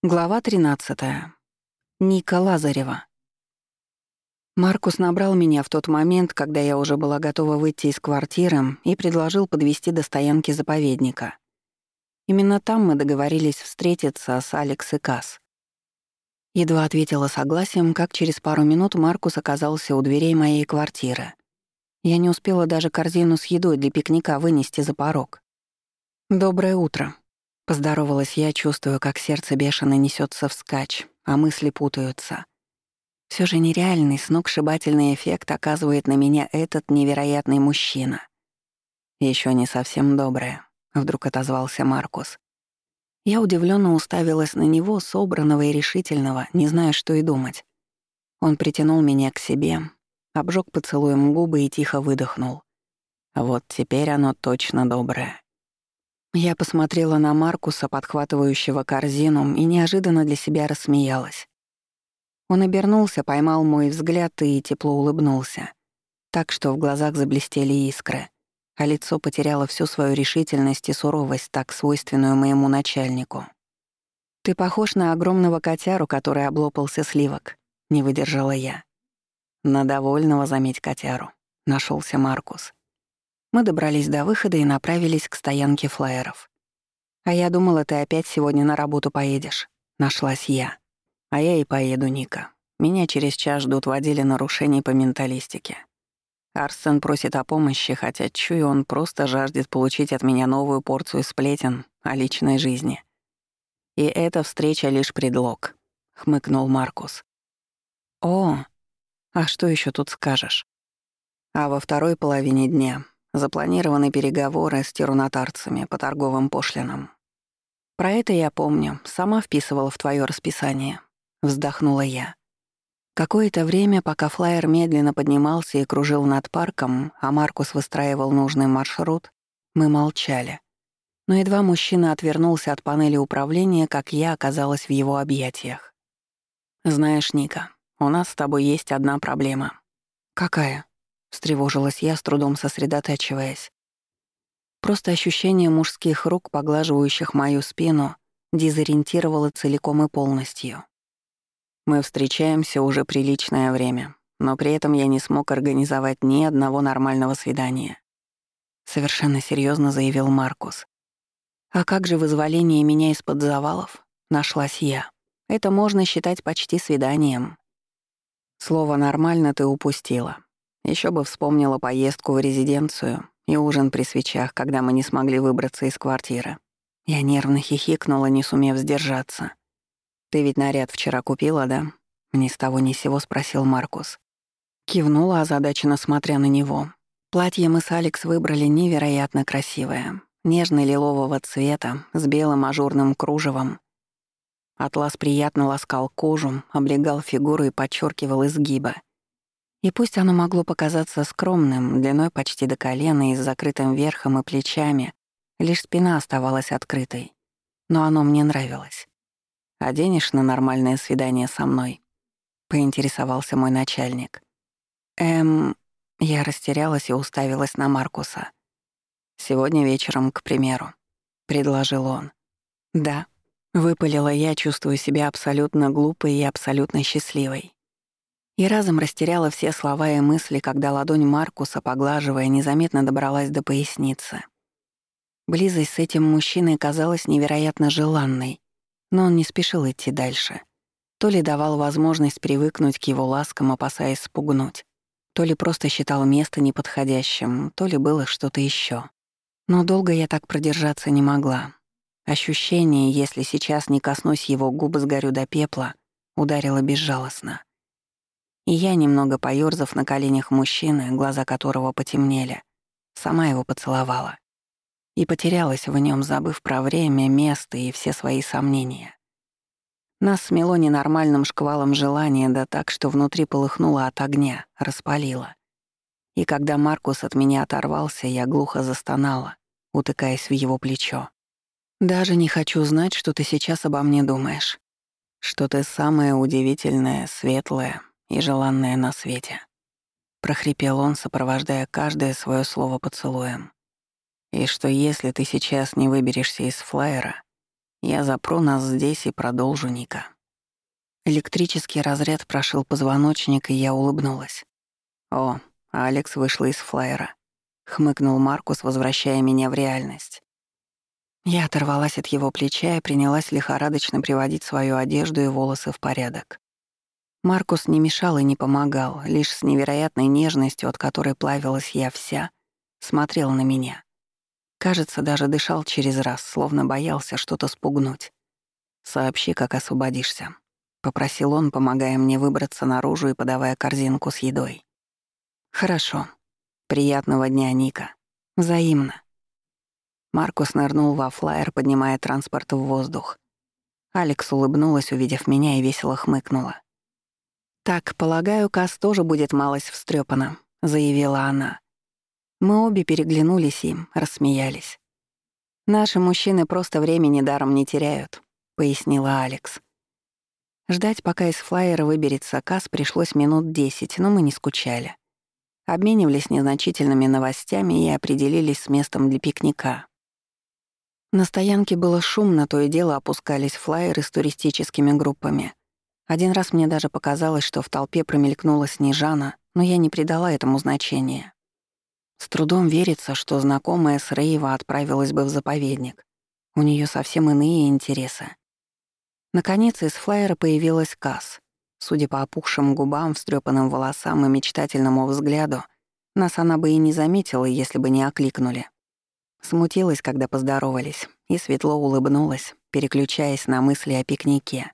Глава 13. Ника Лазарева. Маркус набрал меня в тот момент, когда я уже была готова выйти из квартиры, и предложил подвезти до стоянки заповедника. Именно там мы договорились встретиться с Алекс и Касс. Едва ответила согласием, как через пару минут Маркус оказался у дверей моей квартиры. Я не успела даже корзину с едой для пикника вынести за порог. «Доброе утро», — поздоровалась я, чувствуя, как сердце бешено несется вскачь, а мысли путаются. Все же нереальный, сногсшибательный эффект оказывает на меня этот невероятный мужчина. Еще не совсем доброе», — вдруг отозвался Маркус. Я удивленно уставилась на него, собранного и решительного, не зная, что и думать. Он притянул меня к себе, обжег поцелуем губы и тихо выдохнул. «Вот теперь оно точно доброе». Я посмотрела на Маркуса, подхватывающего корзину, и неожиданно для себя рассмеялась. Он обернулся, поймал мой взгляд и тепло улыбнулся, так что в глазах заблестели искры, а лицо потеряло всю свою решительность и суровость, так свойственную моему начальнику. «Ты похож на огромного котяру, который облопался сливок», — не выдержала я. «На довольного, заметь, котяру», — нашелся Маркус. Мы добрались до выхода и направились к стоянке флайеров. «А я думала, ты опять сегодня на работу поедешь», — нашлась я. «А я и поеду, Ника. Меня через час ждут в отделе нарушений по менталистике. Арсен просит о помощи, хотя, чую, он просто жаждет получить от меня новую порцию сплетен о личной жизни. И эта встреча лишь предлог», — хмыкнул Маркус. «О, а что еще тут скажешь?» А во второй половине дня запланированы переговоры с тирунотарцами по торговым пошлинам. «Про это я помню, сама вписывала в твое расписание», — вздохнула я. Какое-то время, пока флайер медленно поднимался и кружил над парком, а Маркус выстраивал нужный маршрут, мы молчали. Но едва мужчина отвернулся от панели управления, как я оказалась в его объятиях. «Знаешь, Ника, у нас с тобой есть одна проблема». «Какая?» — встревожилась я, с трудом сосредотачиваясь. Просто ощущение мужских рук, поглаживающих мою спину, дезориентировало целиком и полностью. Мы встречаемся уже приличное время, но при этом я не смог организовать ни одного нормального свидания. Совершенно серьезно заявил Маркус. А как же вызволение меня из-под завалов? Нашлась я. Это можно считать почти свиданием. Слово «нормально» ты упустила. Еще бы вспомнила поездку в резиденцию и ужин при свечах, когда мы не смогли выбраться из квартиры. Я нервно хихикнула, не сумев сдержаться. «Ты ведь наряд вчера купила, да?» — ни с того ни с сего спросил Маркус. Кивнула, озадаченно смотря на него. Платье мы с Алекс выбрали невероятно красивое, нежно-лилового цвета, с белым ажурным кружевом. Атлас приятно ласкал кожу, облегал фигуру и подчеркивал изгибы. И пусть оно могло показаться скромным, длиной почти до колена и с закрытым верхом и плечами, лишь спина оставалась открытой. Но оно мне нравилось. «Оденешь на нормальное свидание со мной?» — поинтересовался мой начальник. Я растерялась и уставилась на Маркуса. «Сегодня вечером, к примеру», — предложил он. «Да», — выпалила я, чувствуя себя абсолютно глупой и абсолютно счастливой. И разом растеряла все слова и мысли, когда ладонь Маркуса, поглаживая, незаметно добралась до поясницы. Близость с этим мужчиной казалась невероятно желанной, но он не спешил идти дальше. То ли давал возможность привыкнуть к его ласкам, опасаясь спугнуть, то ли просто считал место неподходящим, то ли было что-то еще. Но долго я так продержаться не могла. Ощущение, если сейчас не коснусь его губ, сгорю до пепла, ударило безжалостно. И я, немного поёрзав на коленях мужчины, глаза которого потемнели, сама его поцеловала. И потерялась в нем, забыв про время, место и все свои сомнения. Нас смело ненормальным шквалом желания, да так, что внутри полыхнуло от огня, распалило. И когда Маркус от меня оторвался, я глухо застонала, утыкаясь в его плечо. «Даже не хочу знать, что ты сейчас обо мне думаешь. Что ты самое удивительное, светлое и желанное на свете», — прохрипел он, сопровождая каждое свое слово поцелуем. «И что если ты сейчас не выберешься из флайера, Я запру нас здесь и продолжу, Ника». Электрический разряд прошил позвоночник, и я улыбнулась. «О, Алекс вышла из флайера», — хмыкнул Маркус, возвращая меня в реальность. Я оторвалась от его плеча и принялась лихорадочно приводить свою одежду и волосы в порядок. Маркус не мешал и не помогал, лишь с невероятной нежностью, от которой плавилась я вся, смотрел на меня. Кажется, даже дышал через раз, словно боялся что-то спугнуть. «Сообщи, как освободишься», — попросил он, помогая мне выбраться наружу и подавая корзинку с едой. «Хорошо. Приятного дня, Ника. Взаимно». Маркус нырнул во флайер, поднимая транспорт в воздух. Алекс улыбнулась, увидев меня, и весело хмыкнула. «Так, полагаю, Кас тоже будет малость встрёпана», — заявила она. Мы обе переглянулись и рассмеялись. «Наши мужчины просто времени даром не теряют», — пояснила Алекс. Ждать, пока из флайера выберется Кас, пришлось минут 10, но мы не скучали. Обменивались незначительными новостями и определились с местом для пикника. На стоянке было шумно, то и дело опускались флайеры с туристическими группами. Один раз мне даже показалось, что в толпе промелькнула Снежана, но я не придала этому значения. С трудом верится, что знакомая с рейва отправилась бы в заповедник. У нее совсем иные интересы. Наконец из флайера появилась Кас. Судя по опухшим губам, встрепанным волосам и мечтательному взгляду, нас она бы и не заметила, если бы не окликнули. Смутилась, когда поздоровались, и светло улыбнулась, переключаясь на мысли о пикнике.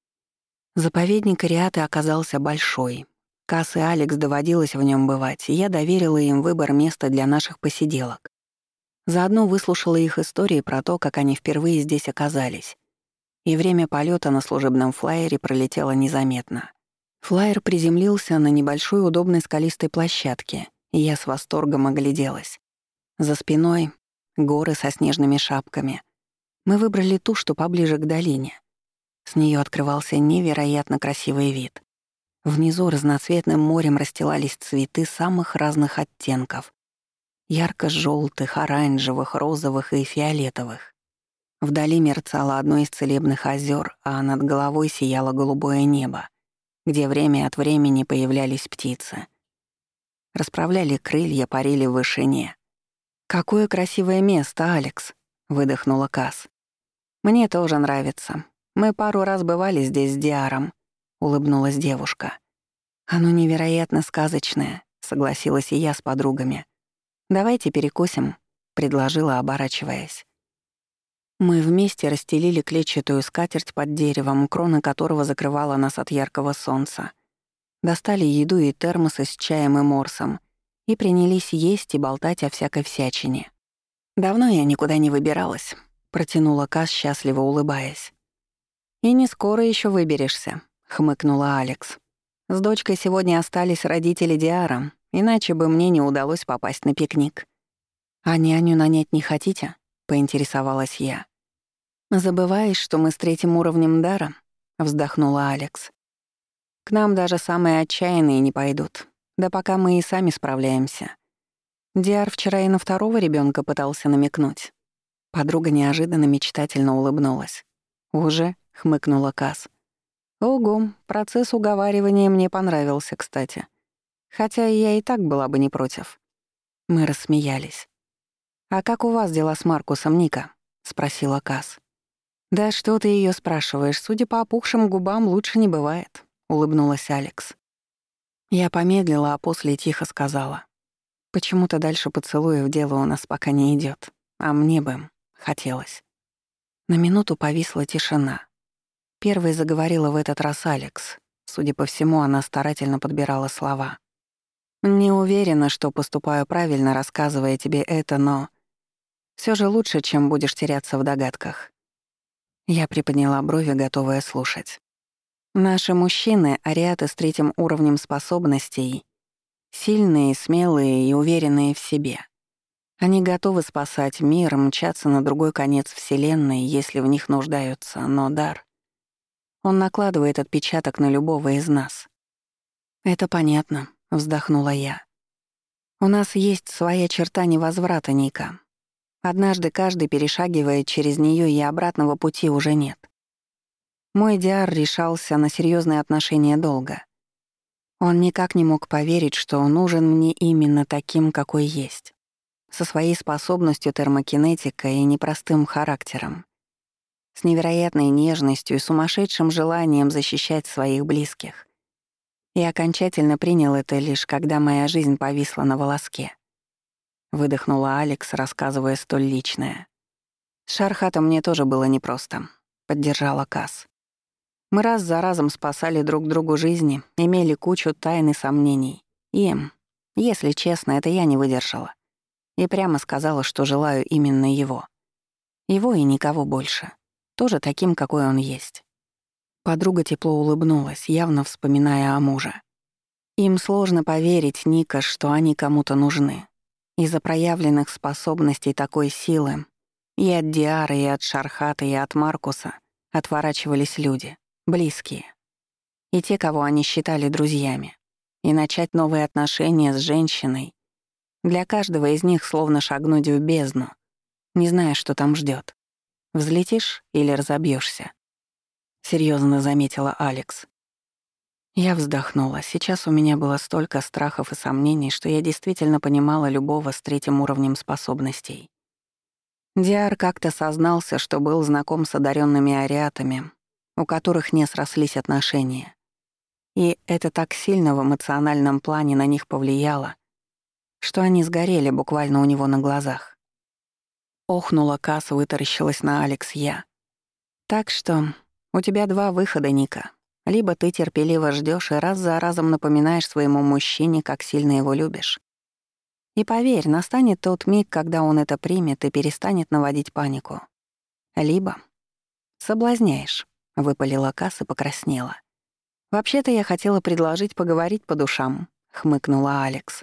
Заповедник Риаты оказался большой. Кас и Алекс доводилось в нем бывать, и я доверила им выбор места для наших посиделок. Заодно выслушала их истории про то, как они впервые здесь оказались. И время полета на служебном флайере пролетело незаметно. Флайер приземлился на небольшой удобной скалистой площадке, и я с восторгом огляделась. За спиной — горы со снежными шапками. Мы выбрали ту, что поближе к долине. С нее открывался невероятно красивый вид. Внизу разноцветным морем расстилались цветы самых разных оттенков. Ярко-желтых, оранжевых, розовых и фиолетовых. Вдали мерцало одно из целебных озер, а над головой сияло голубое небо, где время от времени появлялись птицы. Расправляли крылья, парили в вышине. «Какое красивое место, Алекс!» — выдохнула Кас. «Мне тоже нравится. Мы пару раз бывали здесь с Диаром», — улыбнулась девушка. «Оно невероятно сказочное», — согласилась и я с подругами. «Давайте перекусим», — предложила, оборачиваясь. Мы вместе расстелили клетчатую скатерть под деревом, крона которого закрывала нас от яркого солнца. Достали еду и термосы с чаем и морсом и принялись есть и болтать о всякой всячине. «Давно я никуда не выбиралась», — протянула Кас, счастливо улыбаясь. «И не скоро еще выберешься», — хмыкнула Алекс. «С дочкой сегодня остались родители Диара, иначе бы мне не удалось попасть на пикник». «А няню нанять не хотите?» — поинтересовалась я. «Забываешь, что мы с 3-м уровнем дара?» — вздохнула Алекс. «К нам даже самые отчаянные не пойдут. Да пока мы и сами справляемся. Диар вчера и на 2-го ребёнка пытался намекнуть». Подруга неожиданно мечтательно улыбнулась. «Уже?» — хмыкнула Кас. «Ого, процесс уговаривания мне понравился, кстати. Хотя я и так была бы не против». Мы рассмеялись. «А как у вас дела с Маркусом, Ника?» — спросила Кас. «Да что ты её спрашиваешь? Судя по опухшим губам, лучше не бывает», — улыбнулась Алекс. Я помедлила, а после тихо сказала. «Почему-то дальше поцелуев дело у нас пока не идёт, а мне бы хотелось». На минуту повисла тишина. Первой заговорила в этот раз Алекс. Судя по всему, она старательно подбирала слова. «Не уверена, что поступаю правильно, рассказывая тебе это, но всё же лучше, чем будешь теряться в догадках». Я приподняла брови, готовая слушать. Наши мужчины, ариаты с 3-м уровнем способностей, сильные, смелые и уверенные в себе. Они готовы спасать мир, мчаться на другой конец Вселенной, если в них нуждаются, но дар. Он накладывает отпечаток на любого из нас. «Это понятно», — вздохнула я. «У нас есть своя черта невозврата, Ника. Однажды каждый перешагивает через нее, и обратного пути уже нет. Мой Диар решался на серьезные отношения долго. Он никак не мог поверить, что он нужен мне именно таким, какой есть, со своей способностью термокинетика и непростым характером, с невероятной нежностью и сумасшедшим желанием защищать своих близких. И окончательно принял это лишь когда моя жизнь повисла на волоске. Выдохнула Алекс, рассказывая столь личное. С Шархатом мне тоже было непросто, поддержала Кас. Мы раз за разом спасали друг другу жизни, имели кучу тайн и сомнений. И, если честно, это я не выдержала. И прямо сказала, что желаю именно его. Его и никого больше. Тоже таким, какой он есть. Подруга тепло улыбнулась, явно вспоминая о муже. Им сложно поверить, Ника, что они кому-то нужны. Из-за проявленных способностей такой силы и от Диары, и от Шархата, и от Маркуса отворачивались люди, близкие. И те, кого они считали друзьями. И начать новые отношения с женщиной. Для каждого из них словно шагнуть в бездну, не зная, что там ждет. Взлетишь или разобьешься? Серьезно заметила Алекс. Я вздохнула. Сейчас у меня было столько страхов и сомнений, что я действительно понимала любого с третьим уровнем способностей. Диар как-то сознался, что был знаком с одаренными ариатами, у которых не срослись отношения. И это так сильно в эмоциональном плане на них повлияло, что они сгорели буквально у него на глазах. Охнула Касс, вытаращилась на Алекс я. Так что у тебя два выхода, Ника. Либо ты терпеливо ждёшь и раз за разом напоминаешь своему мужчине, как сильно его любишь. И поверь, настанет тот миг, когда он это примет и перестанет наводить панику. Либо соблазняешь, выпалила Касс и покраснела. Вообще-то я хотела предложить поговорить по душам, хмыкнула Алекс.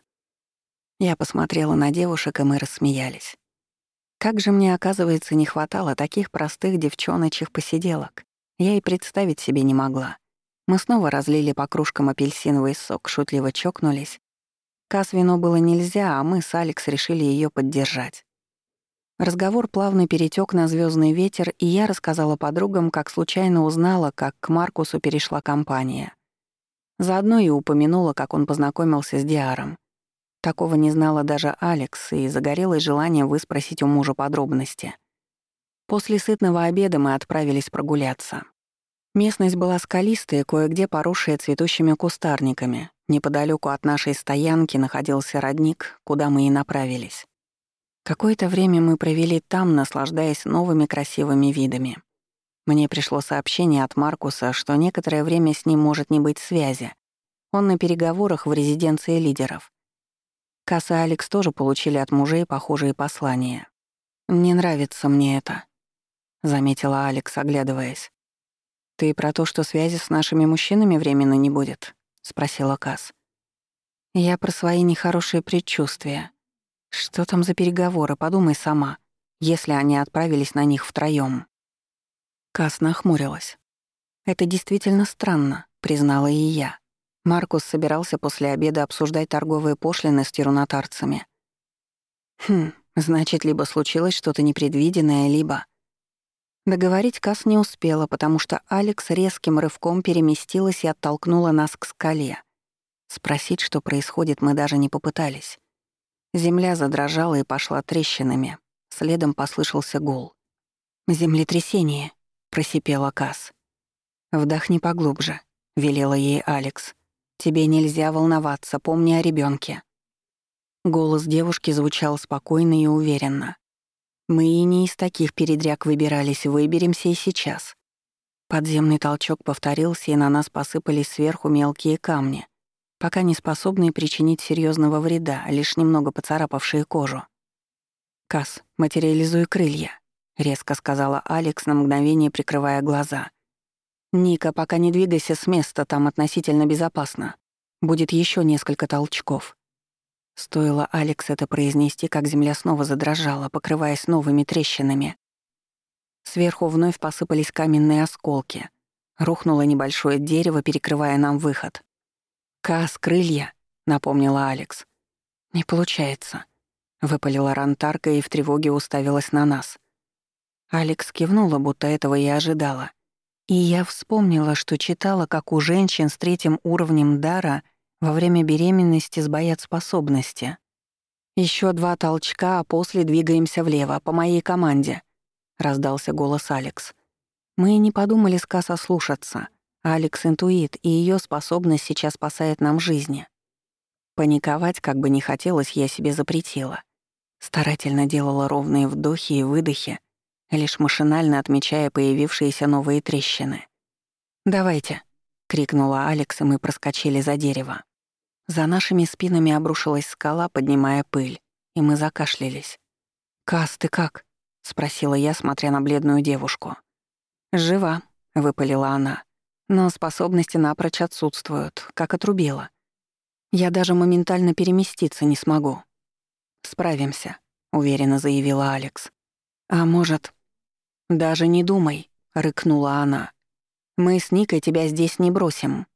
Я посмотрела на девушек, и мы рассмеялись. Как же мне, оказывается, не хватало таких простых девчоночьих посиделок. Я и представить себе не могла. Мы снова разлили по кружкам апельсиновый сок, шутливо чокнулись. Кас вино было нельзя, а мы с Алекс решили ее поддержать. Разговор плавно перетек на звездный ветер, и я рассказала подругам, как случайно узнала, как к Маркусу перешла компания. Заодно и упомянула, как он познакомился с Диаром. Такого не знала даже Алекс, и загорелось желание выспросить у мужа подробности. После сытного обеда мы отправились прогуляться. Местность была скалистая, кое-где поросшая цветущими кустарниками. Неподалеку от нашей стоянки находился родник, куда мы и направились. Какое-то время мы провели там, наслаждаясь новыми красивыми видами. Мне пришло сообщение от Маркуса, что некоторое время с ним может не быть связи. Он на переговорах в резиденции лидеров. Касс и Алекс тоже получили от мужей похожие послания. «Не нравится мне это», — заметила Алекс, оглядываясь. «Ты про то, что связи с нашими мужчинами временно не будет?» — спросила Касс. «Я про свои нехорошие предчувствия. Что там за переговоры, подумай сама, если они отправились на них втроём». Касс нахмурилась. «Это действительно странно», — признала и я. Маркус собирался после обеда обсуждать торговые пошлины с тирунатарцами. Значит, либо случилось что-то непредвиденное, либо... Договорить Касс не успела, потому что Алекс резким рывком переместилась и оттолкнула нас к скале. Спросить, что происходит, мы даже не попытались. Земля задрожала и пошла трещинами. Следом послышался гул. «Землетрясение», — просипела Касс. «Вдохни поглубже», — велела ей Алекс. «Тебе нельзя волноваться, помни о ребёнке». Голос девушки звучал спокойно и уверенно. Мы и не из таких передряг выбирались, выберемся и сейчас. Подземный толчок повторился, и на нас посыпались сверху мелкие камни, пока не способные причинить серьезного вреда, лишь немного поцарапавшие кожу. «Касс, материализуй крылья», — резко сказала Алекс, на мгновение прикрывая глаза. «Ника, пока не двигайся с места, там относительно безопасно. Будет еще несколько толчков». Стоило Алекс это произнести, как земля снова задрожала, покрываясь новыми трещинами. Сверху вновь посыпались каменные осколки. Рухнуло небольшое дерево, перекрывая нам выход. «Касс, крылья», — напомнила Алекс. «Не получается», выпалила Рантарка и в тревоге уставилась на нас. Алекс кивнула, будто этого и ожидала. И я вспомнила, что читала, как у женщин с 3 уровнем дара во время беременности сбоят способности. Еще 2 толчка, а после двигаемся влево, по моей команде», — раздался голос Алекс. Мы и не подумали с Касс ослушаться. Алекс — интуит, и ее способность сейчас спасает нам жизни. Паниковать, как бы ни хотелось, я себе запретила. Старательно делала ровные вдохи и выдохи, лишь машинально отмечая появившиеся новые трещины. «Давайте», — крикнула Алекс, и мы проскочили за дерево. За нашими спинами обрушилась скала, поднимая пыль, и мы закашлялись. «Кас, ты как?» — спросила я, смотря на бледную девушку. «Жива», — выпалила она, — «но способности напрочь отсутствуют, как отрубила. Я даже моментально переместиться не смогу». «Справимся», — уверенно заявила Алекс. «А может...» «Даже не думай», — рыкнула она. «Мы с Никой тебя здесь не бросим».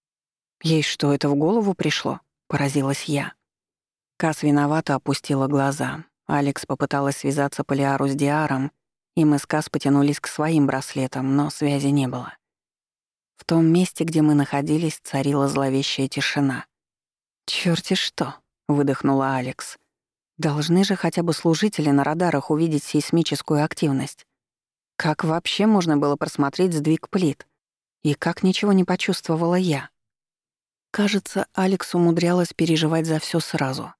«Ей что, это в голову пришло?» — поразилась я. Кас виновато опустила глаза. Алекс попыталась связаться по Лиару с Диаром, и мы с Кас потянулись к своим браслетам, но связи не было. В том месте, где мы находились, царила зловещая тишина. «Чёрти что!» — выдохнула Алекс. «Должны же хотя бы служители на радарах увидеть сейсмическую активность. Как вообще можно было просмотреть сдвиг плит? И как ничего не почувствовала я?» Кажется, Алекс умудрялась переживать за всё сразу.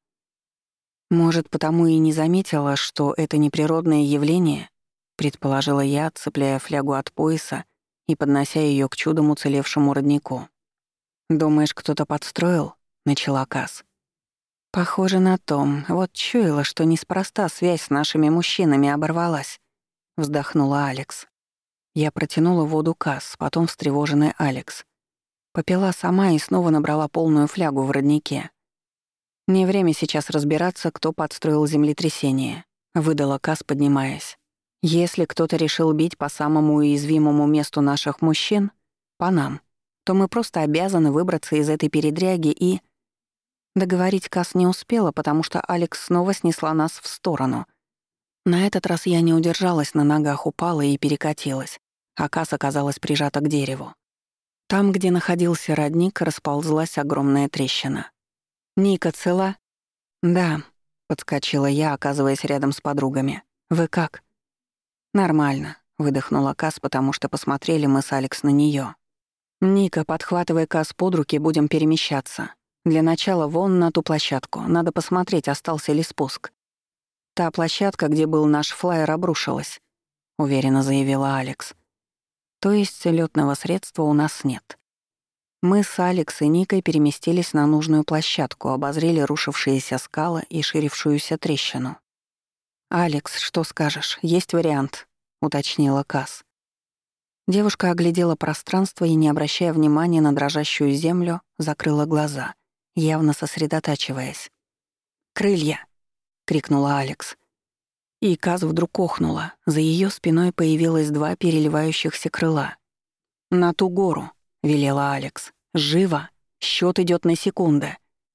«Может, потому и не заметила, что это неприродное явление?» — предположила я, отцепляя флягу от пояса и поднося её к чудом уцелевшему роднику. «Думаешь, кто-то подстроил?» — начала Кас. «Похоже на то. Вот чуяла, что неспроста связь с нашими мужчинами оборвалась», — вздохнула Алекс. Я протянула воду Кас, потом встревоженный Алекс. Попила сама и снова набрала полную флягу в роднике. «Не время сейчас разбираться, кто подстроил землетрясение», — выдала Кас, поднимаясь. «Если кто-то решил бить по самому уязвимому месту наших мужчин, по нам, то мы просто обязаны выбраться из этой передряги и...» Договорить Кас не успела, потому что Алекс снова снесла нас в сторону. На этот раз я не удержалась, на ногах упала и перекатилась, а Кас оказалась прижата к дереву. Там, где находился родник, расползлась огромная трещина. «Ника цела?» «Да», — подскочила я, оказываясь рядом с подругами. «Вы как?» «Нормально», — выдохнула Кас, потому что посмотрели мы с Алекс на неё. «Ника, подхватывай Кас под руки, будем перемещаться. Для начала вон на ту площадку. Надо посмотреть, остался ли спуск». «Та площадка, где был наш флайер, обрушилась», — уверенно заявила Алекс. «То есть лётного средства у нас нет». Мы с Алекс и Никой переместились на нужную площадку, обозрели рушившиеся скалы и ширившуюся трещину. «Алекс, что скажешь? Есть вариант?» — уточнила Кас. Девушка оглядела пространство и, не обращая внимания на дрожащую землю, закрыла глаза, явно сосредотачиваясь. «Крылья!» — крикнула Алекс. И Кас вдруг охнула. За её спиной появилось 2 переливающихся крыла. «На ту гору!» — велела Алекс. «Живо! Счёт идёт на секунды!»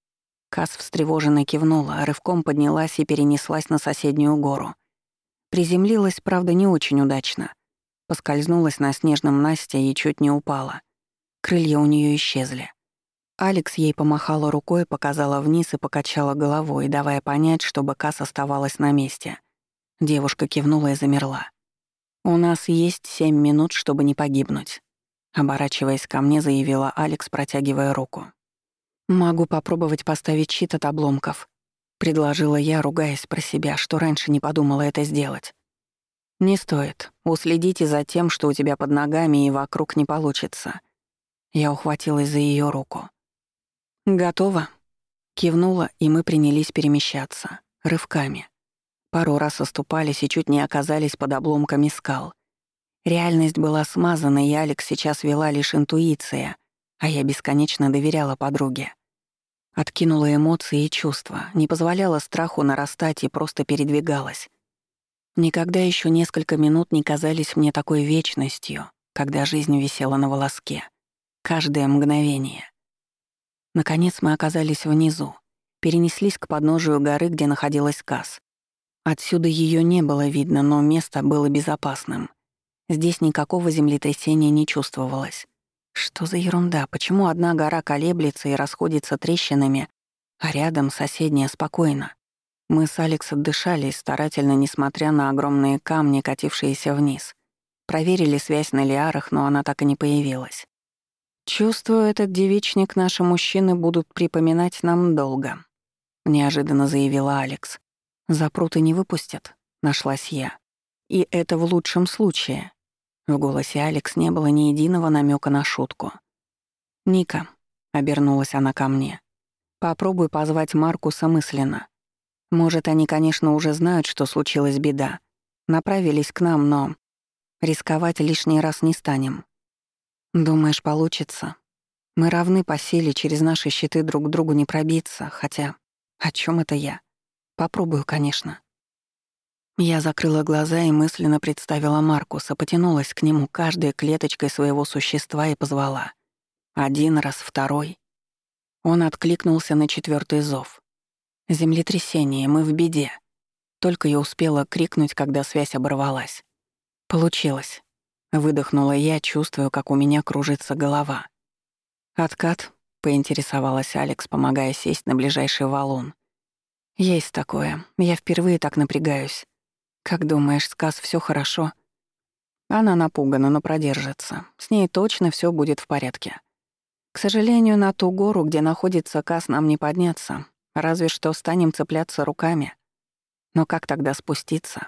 Кас встревоженно кивнула, рывком поднялась и перенеслась на соседнюю гору. Приземлилась, правда, не очень удачно. Поскользнулась на снежном насте и чуть не упала. Крылья у неё исчезли. Алекс ей помахала рукой, показала вниз и покачала головой, давая понять, чтобы Кас оставалась на месте. Девушка кивнула и замерла. «У нас есть 7 минут, чтобы не погибнуть», — оборачиваясь ко мне, заявила Алекс, протягивая руку. «Могу попробовать поставить щит от обломков», — предложила я, ругаясь про себя, что раньше не подумала это сделать. «Не стоит. Уследите за тем, что у тебя под ногами и вокруг не получится». Я ухватилась за её руку. «Готово?» Кивнула, и мы принялись перемещаться. Рывками. Пару раз оступались и чуть не оказались под обломками скал. Реальность была смазана, и Алекс сейчас вела лишь интуиция, а я бесконечно доверяла подруге. Откинула эмоции и чувства, не позволяла страху нарастать и просто передвигалась. Никогда еще несколько минут не казались мне такой вечностью, когда жизнь висела на волоске. Каждое мгновение. Наконец мы оказались внизу. перенеслись к подножию горы, где находилась Касс. Отсюда ее не было видно, но место было безопасным. Здесь никакого землетрясения не чувствовалось. Что за ерунда? Почему одна гора колеблется и расходится трещинами, а рядом соседняя спокойно? Мы с Алекс отдышались, старательно, несмотря на огромные камни, катившиеся вниз. Проверили связь на лиарах, но она так и не появилась. «Чувствую, этот девичник наши мужчины будут припоминать нам долго», — неожиданно заявила Алекс. «Запрут и не выпустят», — нашлась я. «И это в лучшем случае». В голосе Алекс не было ни единого намека на шутку. «Ника», — обернулась она ко мне, — «попробуй позвать Маркуса мысленно. Может, они, конечно, уже знают, что случилась беда. Направились к нам, но рисковать лишний раз не станем. Думаешь, получится? Мы равны по силе, через наши щиты друг к другу не пробиться, хотя... О чем это я? Попробую, конечно». Я закрыла глаза и мысленно представила Маркуса, потянулась к нему каждой клеточкой своего существа и позвала. Один раз, второй. Он откликнулся на 4-й зов. «Землетрясение, мы в беде». Только я успела крикнуть, когда связь оборвалась. «Получилось». Выдохнула я, чувствую, как у меня кружится голова. «Откат?» — поинтересовалась Алекс, помогая сесть на ближайший валун. «Есть такое. Я впервые так напрягаюсь. Как думаешь, с Касс всё хорошо?» Она напугана, но продержится. С ней точно всё будет в порядке. К сожалению, на ту гору, где находится Касс, нам не подняться. Разве что станем цепляться руками. Но как тогда спуститься?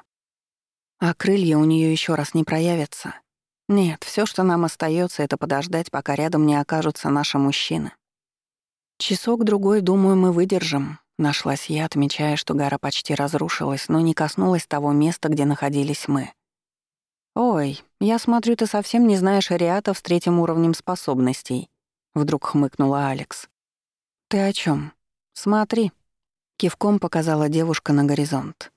А крылья у неё ещё раз не проявятся. Нет, всё, что нам остаётся, это подождать, пока рядом не окажутся наши мужчины. Часок-другой, думаю, мы выдержим. Нашлась я, отмечая, что гора почти разрушилась, но не коснулась того места, где находились мы. «Ой, я смотрю, ты совсем не знаешь ариатов с 3-м уровнем способностей», — вдруг хмыкнула Алекс. «Ты о чём? Смотри», — кивком показала девушка на горизонт.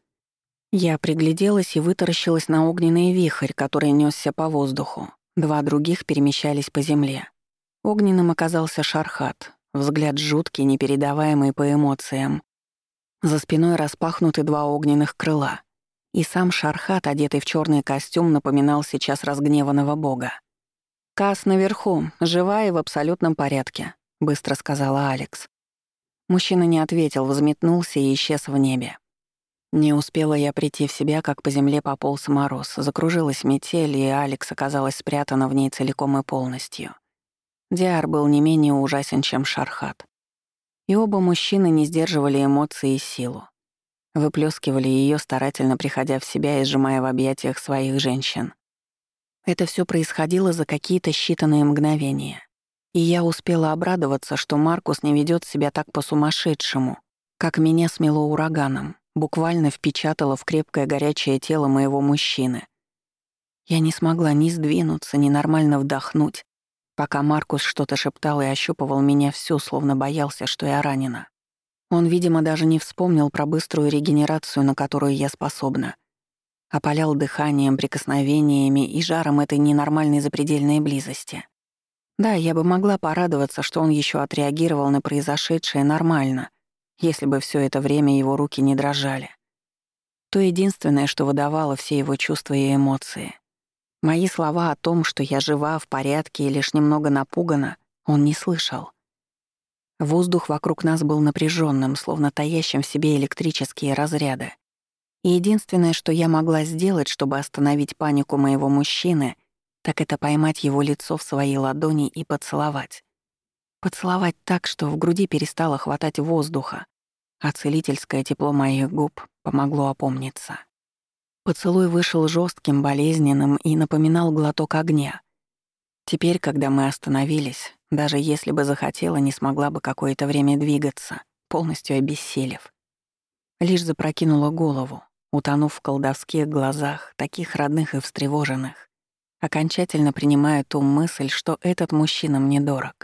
Я пригляделась и вытаращилась на огненный вихрь, который нёсся по воздуху. 2 других перемещались по земле. Огненным оказался Шархат, взгляд жуткий, непередаваемый по эмоциям. За спиной распахнуты 2 огненных крыла. И сам Шархат, одетый в чёрный костюм, напоминал сейчас разгневанного бога. «Касс наверху, жива и в абсолютном порядке», — быстро сказала Алекс. Мужчина не ответил, взметнулся и исчез в небе. Не успела я прийти в себя, как по земле пополз мороз, закружилась метель, и Алекс оказалась спрятана в ней целиком и полностью. Диар был не менее ужасен, чем Шархат. И оба мужчины не сдерживали эмоции и силу. Выплёскивали её, старательно приходя в себя и сжимая в объятиях своих женщин. Это всё происходило за какие-то считанные мгновения. И я успела обрадоваться, что Маркус не ведёт себя так по-сумасшедшему, как меня смело ураганом, буквально впечатало в крепкое горячее тело моего мужчины. Я не смогла ни сдвинуться, ни нормально вдохнуть, пока Маркус что-то шептал и ощупывал меня всю, словно боялся, что я ранена. Он, видимо, даже не вспомнил про быструю регенерацию, на которую я способна. Опалял дыханием, прикосновениями и жаром этой ненормальной запредельной близости. Да, я бы могла порадоваться, что он ещё отреагировал на произошедшее нормально, если бы всё это время его руки не дрожали. То единственное, что выдавало все его чувства и эмоции. Мои слова о том, что я жива, в порядке и лишь немного напугана, он не слышал. Воздух вокруг нас был напряженным, словно таящим в себе электрические разряды. И единственное, что я могла сделать, чтобы остановить панику моего мужчины, так это поймать его лицо в свои ладони и поцеловать. Поцеловать так, что в груди перестало хватать воздуха, а целительское тепло моих губ помогло опомниться. Поцелуй вышел жестким, болезненным и напоминал глоток огня. Теперь, когда мы остановились, даже если бы захотела, не смогла бы какое-то время двигаться, полностью обессилев. Лишь запрокинула голову, утонув в колдовских глазах, таких родных и встревоженных, окончательно принимая ту мысль, что этот мужчина мне дорог.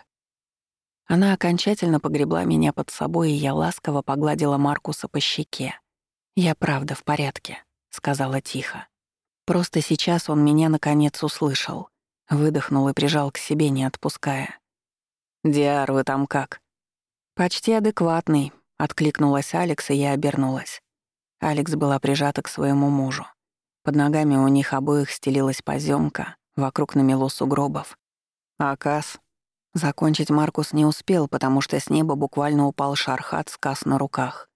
Она окончательно погребла меня под собой, и я ласково погладила Маркуса по щеке. «Я правда в порядке», — сказала тихо. Просто сейчас он меня наконец услышал. Выдохнул и прижал к себе, не отпуская. «Диар, вы там как?» «Почти адекватный. Откликнулась Алекс, и я обернулась. Алекс была прижата к своему мужу. Под ногами у них обоих стелилась позёмка, вокруг намело сугробов. Акас. Закончить Маркус не успел, потому что с неба буквально упал Шархат с Кас на руках.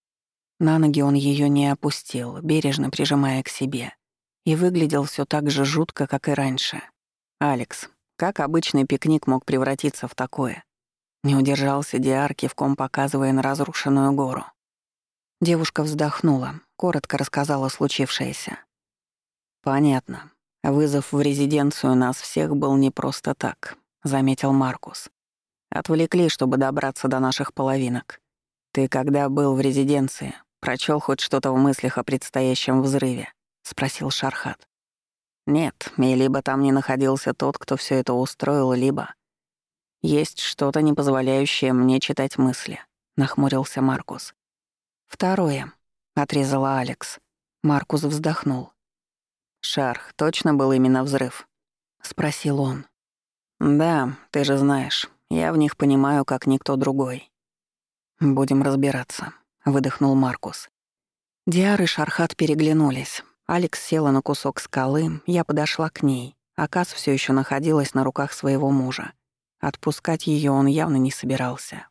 На ноги он ее не опустил, бережно прижимая к себе. И выглядел все так же жутко, как и раньше. «Алекс, как обычный пикник мог превратиться в такое?» Не удержался Диар, кивком показывая на разрушенную гору. Девушка вздохнула, коротко рассказала случившееся. «Понятно. Вызов в резиденцию нас всех был не просто так», — заметил Маркус. «Отвлекли, чтобы добраться до наших половинок. Ты, когда был в резиденции, прочел хоть что-то в мыслях о предстоящем взрыве?» — спросил Шархат. «Нет, и либо там не находился тот, кто все это устроил, либо... Есть что-то, не позволяющее мне читать мысли», — нахмурился Маркус. «Второе», — отрезала Алекс. Маркус вздохнул. «Шарх, точно был именно взрыв?» — спросил он. «Да, ты же знаешь, я в них понимаю, как никто другой». «Будем разбираться», — выдохнул Маркус. Диар и Шархат переглянулись. Алекс села на кусок скалы, я подошла к ней. Акас все еще находилась на руках своего мужа. Отпускать ее он явно не собирался.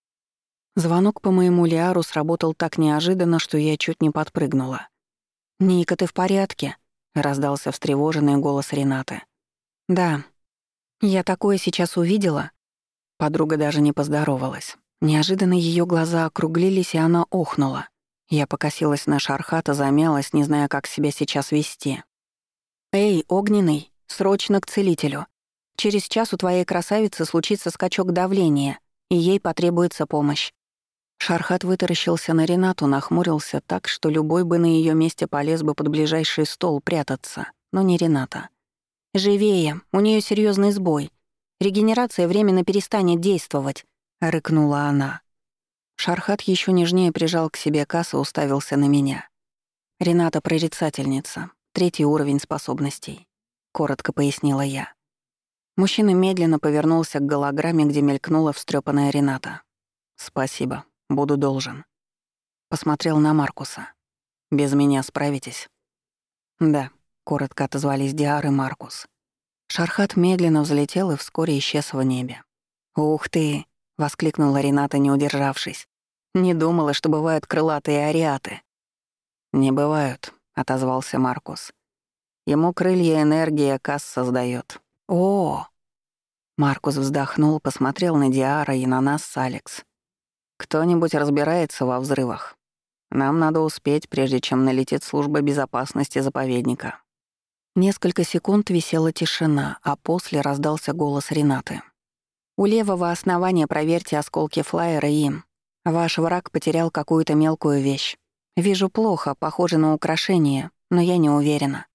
Звонок по моему Лиару сработал так неожиданно, что я чуть не подпрыгнула. «Ника, ты в порядке?» — раздался встревоженный голос Ренаты. «Да. Я такое сейчас увидела». Подруга даже не поздоровалась. Неожиданно ее глаза округлились, и она охнула. Я покосилась на Шархата, замялась, не зная, как себя сейчас вести. «Эй, Огненный, срочно к целителю. Через час у твоей красавицы случится скачок давления, и ей потребуется помощь». Шархат вытаращился на Ренату, нахмурился так, что любой бы на ее месте полез бы под ближайший стол прятаться, но не Рената. «Живее, у нее серьезный сбой. Регенерация временно перестанет действовать», — рыкнула она. Шархат еще нежнее прижал к себе Кас и уставился на меня. «Рената — прорицательница, 3-й уровень способностей», — коротко пояснила я. Мужчина медленно повернулся к голограмме, где мелькнула встрепанная Рената. «Спасибо, буду должен». Посмотрел на Маркуса. «Без меня справитесь?» «Да», — коротко отозвались Диар и Маркус. Шархат медленно взлетел и вскоре исчез в небе. «Ух ты!» — воскликнула Рената, не удержавшись. «Не думала, что бывают крылатые ариаты». «Не бывают», — отозвался Маркус. «Ему крылья энергия Кас создаёт». «О!» Маркус вздохнул, посмотрел на Диара и на нас с Алекс. «Кто-нибудь разбирается во взрывах? Нам надо успеть, прежде чем налетит служба безопасности заповедника». Несколько секунд висела тишина, а после раздался голос Ренаты. «У левого основания проверьте осколки флайера и... Ваш враг потерял какую-то мелкую вещь. Вижу плохо, похоже на украшение, но я не уверена».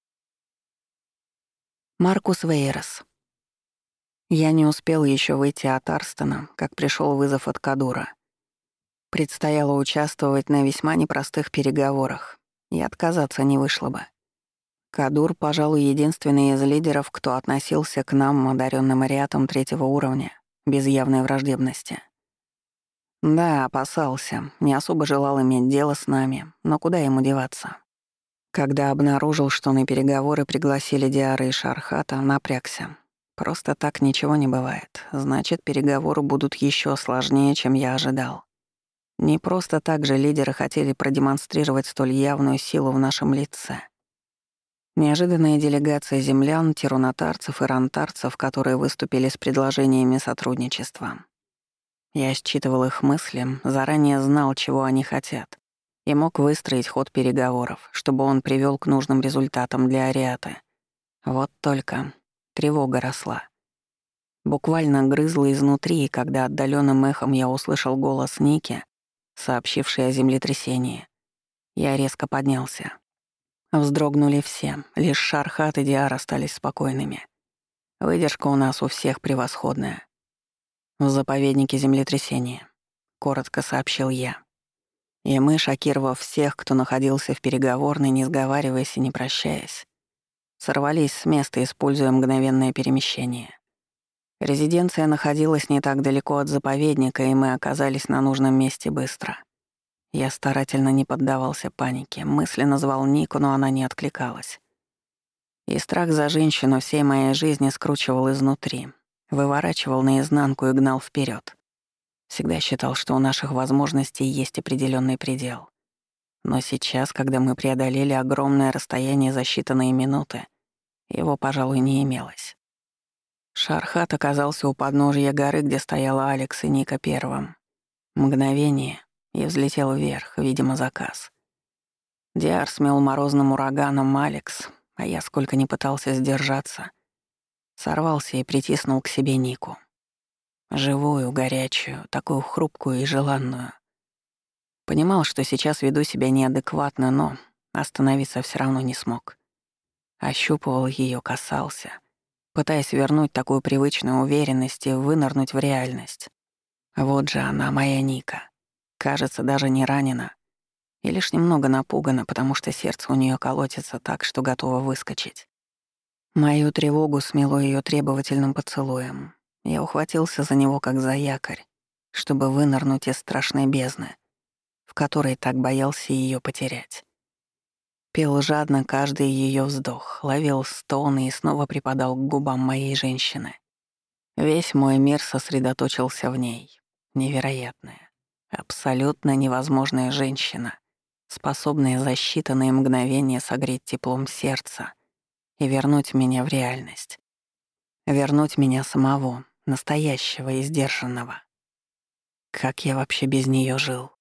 Маркус Вейрос. Я не успел еще выйти от Арстона, как пришел вызов от Кадура. Предстояло участвовать на весьма непростых переговорах, и отказаться не вышло бы. Кадур, пожалуй, единственный из лидеров, кто относился к нам, одаренным ариатам 3-го уровня, без явной враждебности. Да, опасался, не особо желал иметь дело с нами, но куда ему деваться? Когда обнаружил, что на переговоры пригласили Диара и Шархата, напрягся. Просто так ничего не бывает. Значит, переговоры будут еще сложнее, чем я ожидал. Не просто так же лидеры хотели продемонстрировать столь явную силу в нашем лице. Неожиданная делегация землян, тирунатарцев и рантарцев, которые выступили с предложениями сотрудничества. Я считывал их мысли, заранее знал, чего они хотят, и мог выстроить ход переговоров, чтобы он привел к нужным результатам для Ариаты. Вот только тревога росла. Буквально грызла изнутри, и когда отдаленным эхом я услышал голос Ники, сообщивший о землетрясении, я резко поднялся. Вздрогнули все, лишь Шархат и Диар остались спокойными. Выдержка у нас у всех превосходная. «В заповеднике землетрясение», — коротко сообщил я. И мы, шокировав всех, кто находился в переговорной, не сговариваясь и не прощаясь, сорвались с места, используя мгновенное перемещение. Резиденция находилась не так далеко от заповедника, и мы оказались на нужном месте быстро. Я старательно не поддавался панике, мысленно звал Нику, но она не откликалась. И страх за женщину всей моей жизни скручивал изнутри, выворачивал наизнанку и гнал вперед. Всегда считал, что у наших возможностей есть определенный предел. Но сейчас, когда мы преодолели огромное расстояние за считанные минуты, его, пожалуй, не имелось. Шархат оказался у подножья горы, где стояла Алекс и Ника первым. Мгновение, и взлетел вверх, видимо, заказ. Диар смел морозным ураганом Алекс, а я, сколько ни пытался сдержаться, сорвался и притиснул к себе Нику. Живую, горячую, такую хрупкую и желанную. Понимал, что сейчас веду себя неадекватно, но остановиться все равно не смог. Ощупывал ее, касался, пытаясь вернуть такую привычную уверенность и вынырнуть в реальность. Вот же она, моя Ника. Кажется, даже не ранена. И лишь немного напугана, потому что сердце у нее колотится так, что готово выскочить. Мою тревогу смело ее требовательным поцелуем. Я ухватился за него, как за якорь, чтобы вынырнуть из страшной бездны, в которой так боялся ее потерять. Пел жадно каждый ее вздох, ловил стоны и снова припадал к губам моей женщины. Весь мой мир сосредоточился в ней. Невероятная, абсолютно невозможная женщина, способная за считанные мгновения согреть теплом сердца и вернуть меня в реальность. Вернуть меня самого, настоящего и сдержанного. Как я вообще без нее жил?